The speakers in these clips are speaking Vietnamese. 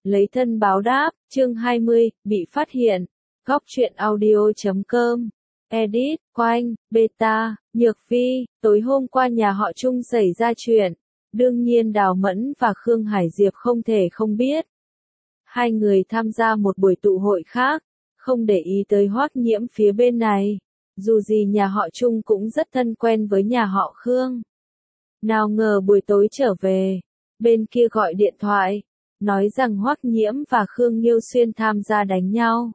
Lấy thân báo đáp, chương 20, bị phát hiện. Góc truyện audio.com. Edit, Quanh, Beta, Nhược Vi, tối hôm qua nhà họ Trung xảy ra chuyện. Đương nhiên Đào Mẫn và Khương Hải Diệp không thể không biết. Hai người tham gia một buổi tụ hội khác, không để ý tới Hoắc Nhiễm phía bên này. Dù gì nhà họ Trung cũng rất thân quen với nhà họ Khương. Nào ngờ buổi tối trở về, bên kia gọi điện thoại, nói rằng Hoắc Nhiễm và Khương Nghiêu Xuyên tham gia đánh nhau.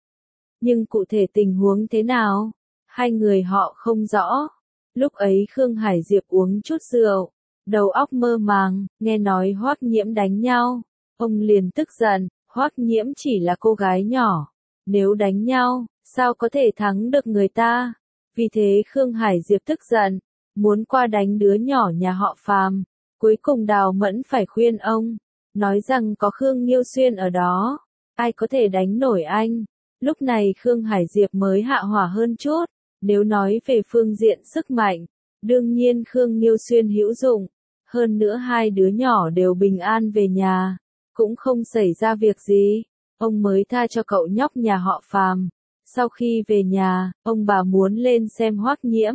Nhưng cụ thể tình huống thế nào, hai người họ không rõ. Lúc ấy Khương Hải Diệp uống chút rượu, đầu óc mơ màng, nghe nói Hoắc Nhiễm đánh nhau. Ông liền tức giận, Hoắc Nhiễm chỉ là cô gái nhỏ. Nếu đánh nhau, sao có thể thắng được người ta? Vì thế Khương Hải Diệp tức giận, muốn qua đánh đứa nhỏ nhà họ Phàm. Cuối cùng Đào Mẫn phải khuyên ông, nói rằng có Khương Nghiêu Xuyên ở đó, ai có thể đánh nổi anh. Lúc này Khương Hải Diệp mới hạ hỏa hơn chút. Nếu nói về phương diện sức mạnh, đương nhiên Khương Nghiêu Xuyên hữu dụng. Hơn nữa hai đứa nhỏ đều bình an về nhà, cũng không xảy ra việc gì. Ông mới tha cho cậu nhóc nhà họ Phàm. Sau khi về nhà, ông bà muốn lên xem Hoắc Nhiễm,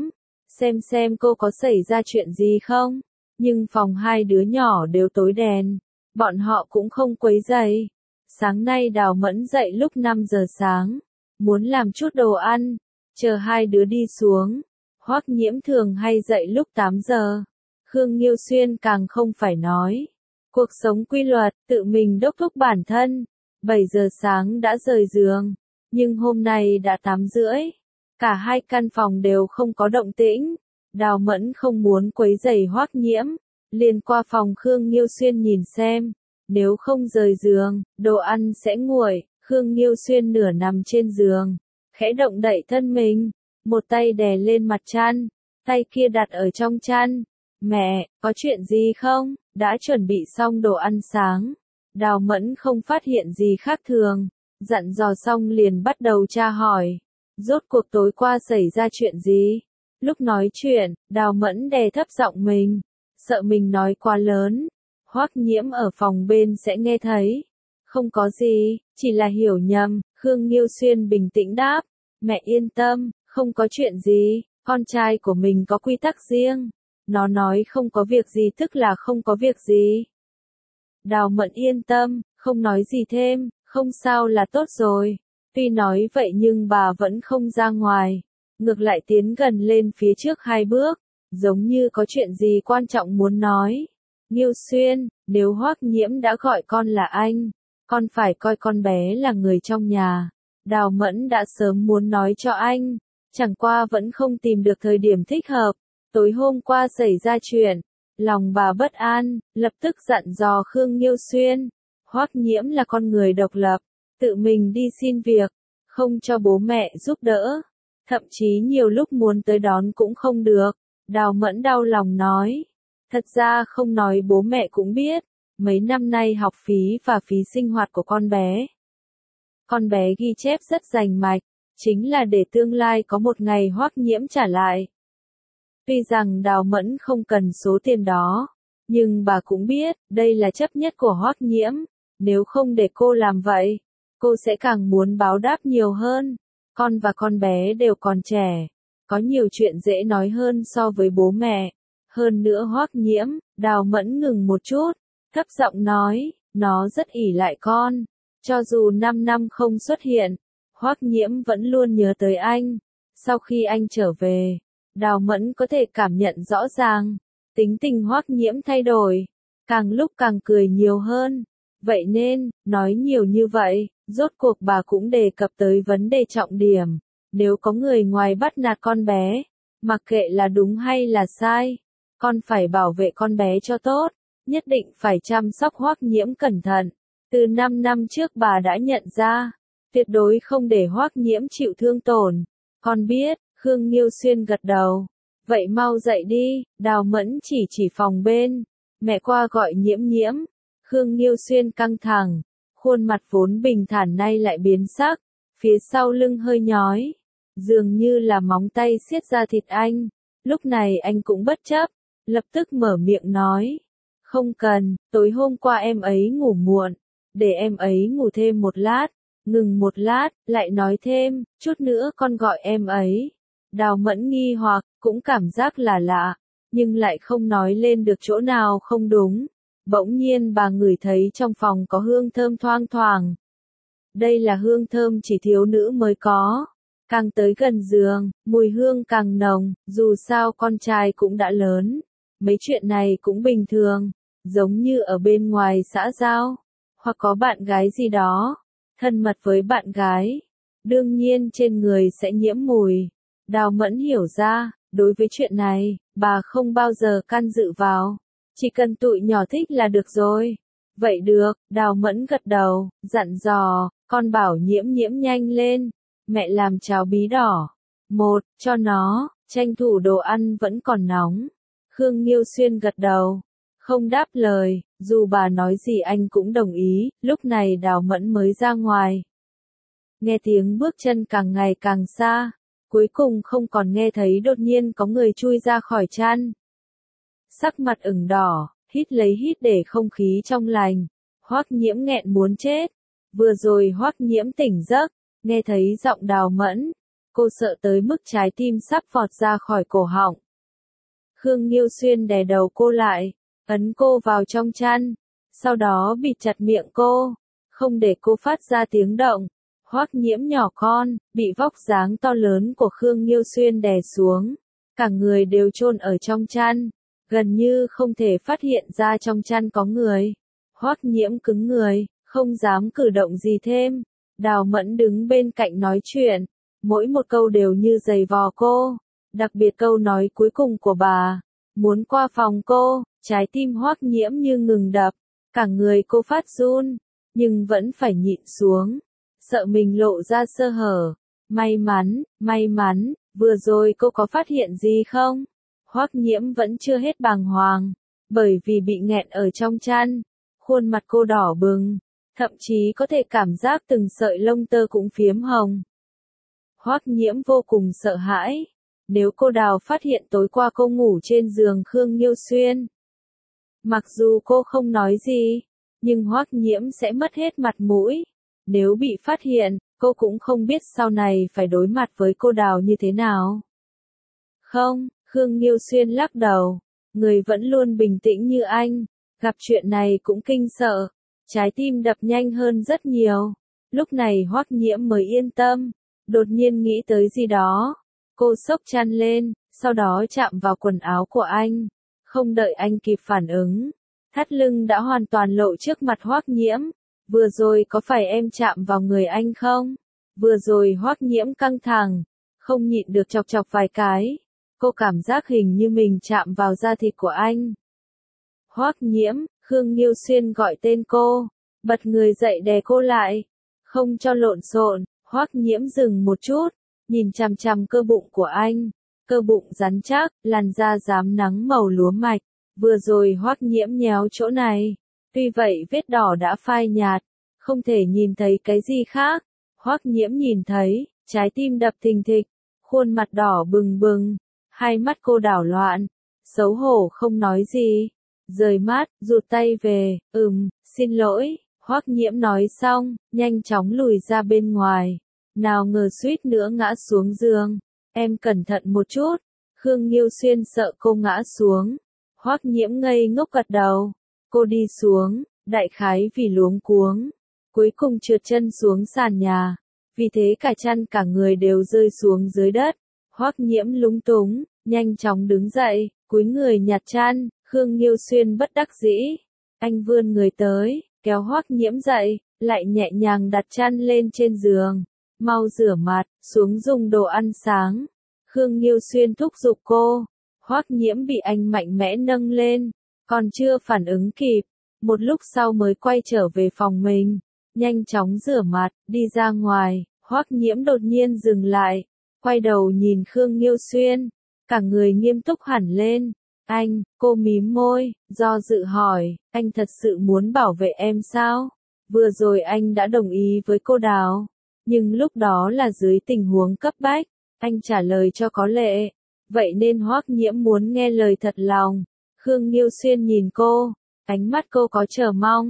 xem cô có xảy ra chuyện gì không. Nhưng phòng hai đứa nhỏ đều tối đèn, bọn họ cũng không quấy rầy. Sáng nay Đào Mẫn dậy lúc 5 giờ sáng, muốn làm chút đồ ăn, chờ hai đứa đi xuống. Hoắc Nhiễm thường hay dậy lúc 8 giờ. Khương Nghiêu Xuyên càng không phải nói. Cuộc sống quy luật, tự mình đốc thúc bản thân. 7 giờ sáng đã rời giường, nhưng hôm nay đã 8 rưỡi. Cả hai căn phòng đều không có động tĩnh. Đào Mẫn không muốn quấy rầy Hoắc Nhiễm, liền qua phòng Khương Nghiêu Xuyên nhìn xem. Nếu không rời giường, đồ ăn sẽ nguội. Khương Nghiêu Xuyên nửa nằm trên giường, khẽ động đậy thân mình, một tay đè lên mặt chăn, tay kia đặt ở trong chăn. Mẹ, có chuyện gì không? Đã chuẩn bị xong đồ ăn sáng. Đào Mẫn không phát hiện gì khác thường, dặn dò xong liền bắt đầu tra hỏi. Rốt cuộc tối qua xảy ra chuyện gì? Lúc nói chuyện, Đào Mẫn đè thấp giọng mình, sợ mình nói quá lớn. Hoắc Nhiễm ở phòng bên sẽ nghe thấy. Không có gì, chỉ là hiểu nhầm. Khương Nghiêu Xuyên bình tĩnh đáp. Mẹ yên tâm, không có chuyện gì, con trai của mình có quy tắc riêng. Nó nói không có việc gì tức là không có việc gì. Đào Mẫn yên tâm, không nói gì thêm, không sao là tốt rồi. Tuy nói vậy nhưng bà vẫn không ra ngoài, ngược lại tiến gần lên phía trước 2 bước, giống như có chuyện gì quan trọng muốn nói. Nghiêu Xuyên, nếu Hoắc Nhiễm đã gọi con là anh, con phải coi con bé là người trong nhà. Đào Mẫn đã sớm muốn nói cho anh, chẳng qua vẫn không tìm được thời điểm thích hợp. Tối hôm qua xảy ra chuyện, lòng bà bất an, lập tức dặn dò Khương Nghiêu Xuyên. Hoắc Nhiễm là con người độc lập, tự mình đi xin việc, không cho bố mẹ giúp đỡ. Thậm chí nhiều lúc muốn tới đón cũng không được. Đào Mẫn đau lòng nói. Thật ra không nói bố mẹ cũng biết, mấy năm nay học phí và phí sinh hoạt của con bé. Con bé ghi chép rất rành mạch, chính là để tương lai có một ngày Hoắc Nhiễm trả lại. Tuy rằng Đào Mẫn không cần số tiền đó, nhưng bà cũng biết, đây là chấp nhất của Hoắc Nhiễm. Nếu không để cô làm vậy, cô sẽ càng muốn báo đáp nhiều hơn. Con và con bé đều còn trẻ, có nhiều chuyện dễ nói hơn so với bố mẹ. Hơn nữa Hoắc Nhiễm, Đào Mẫn ngừng một chút, thấp giọng nói, nó rất ỷ lại con. Cho dù 5 năm không xuất hiện, Hoắc Nhiễm vẫn luôn nhớ tới anh. Sau khi anh trở về, Đào Mẫn có thể cảm nhận rõ ràng, tính tình Hoắc Nhiễm thay đổi, càng lúc càng cười nhiều hơn. Vậy nên, nói nhiều như vậy, rốt cuộc bà cũng đề cập tới vấn đề trọng điểm. Nếu có người ngoài bắt nạt con bé, mặc kệ là đúng hay là sai, con phải bảo vệ con bé cho tốt, nhất định phải chăm sóc Hoắc Nhiễm cẩn thận. Từ 5 năm trước bà đã nhận ra, tuyệt đối không để Hoắc Nhiễm chịu thương tổn. Con biết. Khương Nghiêu Xuyên gật đầu. Vậy mau dậy đi. Đào Mẫn chỉ phòng bên. Mẹ qua gọi Nhiễm Nhiễm. Khương Nghiêu Xuyên căng thẳng, khuôn mặt vốn bình thản nay lại biến sắc, phía sau lưng hơi nhói, dường như là móng tay siết ra thịt anh. Lúc này anh cũng bất chấp, lập tức mở miệng nói. Không cần, tối hôm qua em ấy ngủ muộn, để em ấy ngủ thêm một lát. Ngừng một lát, lại nói thêm, chút nữa con gọi em ấy. Đào Mẫn nghi hoặc, cũng cảm giác là lạ, nhưng lại không nói lên được chỗ nào không đúng. Bỗng nhiên bà ngửi thấy trong phòng có hương thơm thoang thoảng. Đây là hương thơm chỉ thiếu nữ mới có. Càng tới gần giường, mùi hương càng nồng, dù sao con trai cũng đã lớn. Mấy chuyện này cũng bình thường, giống như ở bên ngoài xã giao, hoặc có bạn gái gì đó, thân mật với bạn gái. Đương nhiên trên người sẽ nhiễm mùi. Đào Mẫn hiểu ra, đối với chuyện này, bà không bao giờ can dự vào. Chỉ cần tụi nhỏ thích là được rồi. Vậy được, Đào Mẫn gật đầu, dặn dò, con bảo Nhiễm Nhiễm nhanh lên. Mẹ làm cháo bí đỏ. Một, cho nó, tranh thủ đồ ăn vẫn còn nóng. Khương Nghiêu Xuyên gật đầu, không đáp lời, dù bà nói gì anh cũng đồng ý. Lúc này Đào Mẫn mới ra ngoài. Nghe tiếng bước chân càng ngày càng xa, cuối cùng không còn nghe thấy đột nhiên có người chui ra khỏi chăn. Sắc mặt ửng đỏ, hít lấy hít để không khí trong lành. Hoắc Nhiễm nghẹn muốn chết. Vừa rồi Hoắc Nhiễm tỉnh giấc, nghe thấy giọng Đào Mẫn, cô sợ tới mức trái tim sắp vọt ra khỏi cổ họng. Khương Nghiêu Xuyên đè đầu cô lại, ấn cô vào trong chăn, sau đó bịt chặt miệng cô, không để cô phát ra tiếng động. Hoắc Nhiễm nhỏ con, bị vóc dáng to lớn của Khương Nghiêu Xuyên đè xuống, cả người đều chôn ở trong chăn, gần như không thể phát hiện ra trong chăn có người. Hoắc Nhiễm cứng người, không dám cử động gì thêm. Đào Mẫn đứng bên cạnh nói chuyện, mỗi một câu đều như giày vò cô, đặc biệt câu nói cuối cùng của bà, muốn qua phòng cô. Trái tim Hoắc Nhiễm như ngừng đập, cả người cô phát run, nhưng vẫn phải nhịn xuống, sợ mình lộ ra sơ hở. May mắn, vừa rồi cô có phát hiện gì không? Hoắc Nhiễm vẫn chưa hết bàng hoàng, bởi vì bị nghẹn ở trong chăn, khuôn mặt cô đỏ bừng, thậm chí có thể cảm giác từng sợi lông tơ cũng phiếm hồng. Hoắc Nhiễm vô cùng sợ hãi, nếu cô Đào phát hiện tối qua cô ngủ trên giường Khương Nghiêu Xuyên. Mặc dù cô không nói gì, nhưng Hoắc Nhiễm sẽ mất hết mặt mũi. Nếu bị phát hiện, cô cũng không biết sau này phải đối mặt với cô Đào như thế nào. Không, Khương Nghiêu Xuyên lắc đầu, người vẫn luôn bình tĩnh như anh, gặp chuyện này cũng kinh sợ, trái tim đập nhanh hơn rất nhiều. Lúc này Hoắc Nhiễm mới yên tâm, đột nhiên nghĩ tới gì đó. Cô xốc chăn lên, sau đó chạm vào quần áo của anh, không đợi anh kịp phản ứng. Thắt lưng đã hoàn toàn lộ trước mặt Hoắc Nhiễm. Vừa rồi có phải em chạm vào người anh không? Vừa rồi Hoắc Nhiễm căng thẳng, không nhịn được chọc chọc vài cái. Cô cảm giác hình như mình chạm vào da thịt của anh. Hoắc Nhiễm, Khương Nghiêu Xuyên gọi tên cô, bật người dậy đè cô lại, không cho lộn xộn. Hoắc Nhiễm dừng một chút, nhìn chằm chằm cơ bụng của anh, cơ bụng rắn chắc, làn da rám nắng màu lúa mạch. Vừa rồi Hoắc Nhiễm nhéo chỗ này, tuy vậy vết đỏ đã phai nhạt, không thể nhìn thấy cái gì khác. Hoắc Nhiễm nhìn thấy, trái tim đập thình thịch, khuôn mặt đỏ bừng bừng, hai mắt cô đảo loạn, xấu hổ không nói gì, rời mắt, rụt tay về. Xin lỗi. Hoắc Nhiễm nói xong, nhanh chóng lùi ra bên ngoài, nào ngờ suýt nữa ngã xuống giường. Em cẩn thận một chút. Khương Nghiêu Xuyên sợ cô ngã xuống. Hoắc Nhiễm ngây ngốc gật đầu. Cô đi xuống, đại khái vì luống cuống, cuối cùng trượt chân xuống sàn nhà, vì thế cả chăn cả người đều rơi xuống dưới đất. Hoắc Nhiễm lúng túng, nhanh chóng đứng dậy, cúi người nhặt chăn. Khương Nghiêu Xuyên bất đắc dĩ, anh vươn người tới, kéo Hoắc Nhiễm dậy, lại nhẹ nhàng đặt chăn lên trên giường. Mau rửa mặt, xuống dùng đồ ăn sáng. Khương Nghiêu Xuyên thúc giục cô. Hoắc Nhiễm bị anh mạnh mẽ nâng lên, còn chưa phản ứng kịp, một lúc sau mới quay trở về phòng mình, nhanh chóng rửa mặt, đi ra ngoài. Hoắc Nhiễm đột nhiên dừng lại, quay đầu nhìn Khương Nghiêu Xuyên, cả người nghiêm túc hẳn lên. Anh, cô mím môi, do dự hỏi, anh thật sự muốn bảo vệ em sao? Vừa rồi anh đã đồng ý với cô Đào, nhưng lúc đó là dưới tình huống cấp bách, anh trả lời cho có lệ, vậy nên Hoắc Nhiễm muốn nghe lời thật lòng. Khương Nghiêu Xuyên nhìn cô, ánh mắt cô có chờ mong,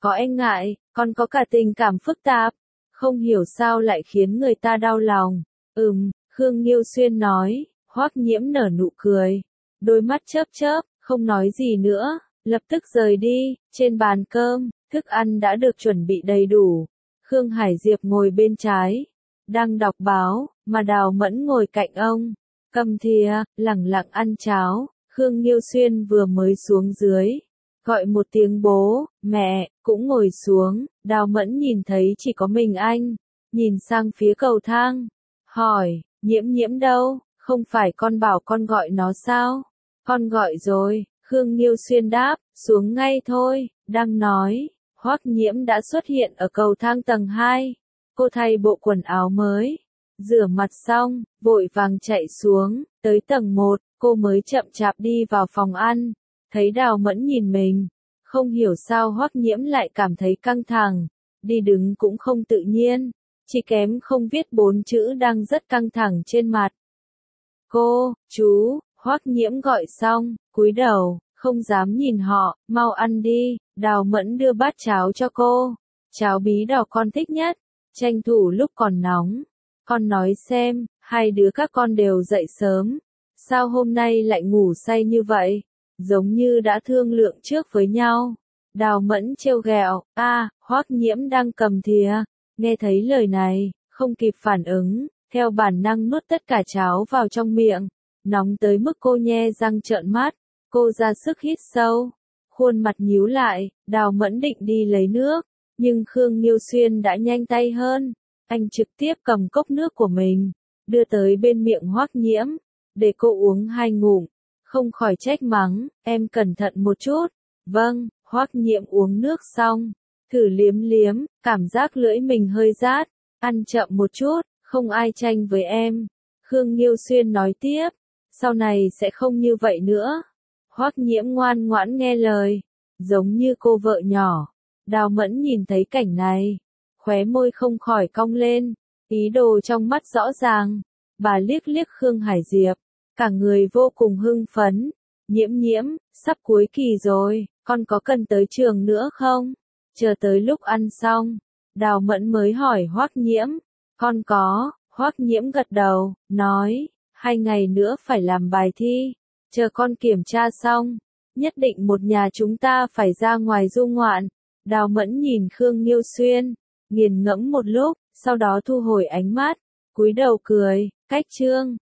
có e ngại, còn có cả tình cảm phức tạp, không hiểu sao lại khiến người ta đau lòng. Khương Nghiêu Xuyên nói. Hoắc Nhiễm nở nụ cười, đôi mắt chớp chớp, không nói gì nữa, lập tức rời đi. Trên bàn cơm, thức ăn đã được chuẩn bị đầy đủ. Khương Hải Diệp ngồi bên trái, đang đọc báo, mà Đào Mẫn ngồi cạnh ông, cầm thìa, lẳng lặng ăn cháo. Khương Nghiêu Xuyên vừa mới xuống dưới, gọi một tiếng bố, mẹ, cũng ngồi xuống. Đào Mẫn nhìn thấy chỉ có mình anh, nhìn sang phía cầu thang, hỏi, Nhiễm Nhiễm đâu, không phải con bảo con gọi nó sao? Con gọi rồi, Khương Nghiêu Xuyên đáp, xuống ngay thôi. Đang nói, Hoắc Nhiễm đã xuất hiện ở cầu thang tầng 2. Cô thay bộ quần áo mới, rửa mặt xong, vội vàng chạy xuống, tới tầng 1, cô mới chậm chạp đi vào phòng ăn. Thấy Đào Mẫn nhìn mình, không hiểu sao Hoắc Nhiễm lại cảm thấy căng thẳng, đi đứng cũng không tự nhiên, chỉ kém không viết 4 chữ đang rất căng thẳng trên mặt. Cô, chú, Hoắc Nhiễm gọi xong, cúi đầu, không dám nhìn họ, mau ăn đi. Đào Mẫn đưa bát cháo cho cô, cháo bí đỏ con thích nhất, tranh thủ lúc còn nóng. Con nói xem, hai đứa các con đều dậy sớm, sao hôm nay lại ngủ say như vậy, giống như đã thương lượng trước với nhau. Đào Mẫn trêu ghẹo, Hoắc Nhiễm đang cầm thìa, nghe thấy lời này, không kịp phản ứng, theo bản năng nuốt tất cả cháo vào trong miệng, nóng tới mức cô nhe răng trợn mắt. Cô ra sức hít sâu, khuôn mặt nhíu lại. Đào Mẫn định đi lấy nước, nhưng Khương Nghiêu Xuyên đã nhanh tay hơn. Anh trực tiếp cầm cốc nước của mình, đưa tới bên miệng Hoắc Nhiễm, để cô uống 2 ngụm, không khỏi trách mắng, em cẩn thận một chút. Vâng. Hoắc Nhiễm uống nước xong, thử liếm liếm, cảm giác lưỡi mình hơi rát, ăn chậm một chút, không ai tranh với em. Khương Nghiêu Xuyên nói tiếp, sau này sẽ không như vậy nữa. Hoắc Nhiễm ngoan ngoãn nghe lời, giống như cô vợ nhỏ. Đào Mẫn nhìn thấy cảnh này, khóe môi không khỏi cong lên, ý đồ trong mắt rõ ràng. Bà liếc liếc Khương Hải Diệp, cả người vô cùng hưng phấn. Nhiễm Nhiễm, sắp cuối kỳ rồi, con có cần tới trường nữa không? Chờ tới lúc ăn xong, Đào Mẫn mới hỏi Hoắc Nhiễm. Con có. Hoắc Nhiễm gật đầu, nói, 2 ngày nữa phải làm bài thi, chờ con kiểm tra xong, nhất định một nhà chúng ta phải ra ngoài du ngoạn. Đào Mẫn nhìn Khương Nghiêu Xuyên, nghiền ngẫm một lúc, sau đó thu hồi ánh mắt, cúi đầu cười, cách chương.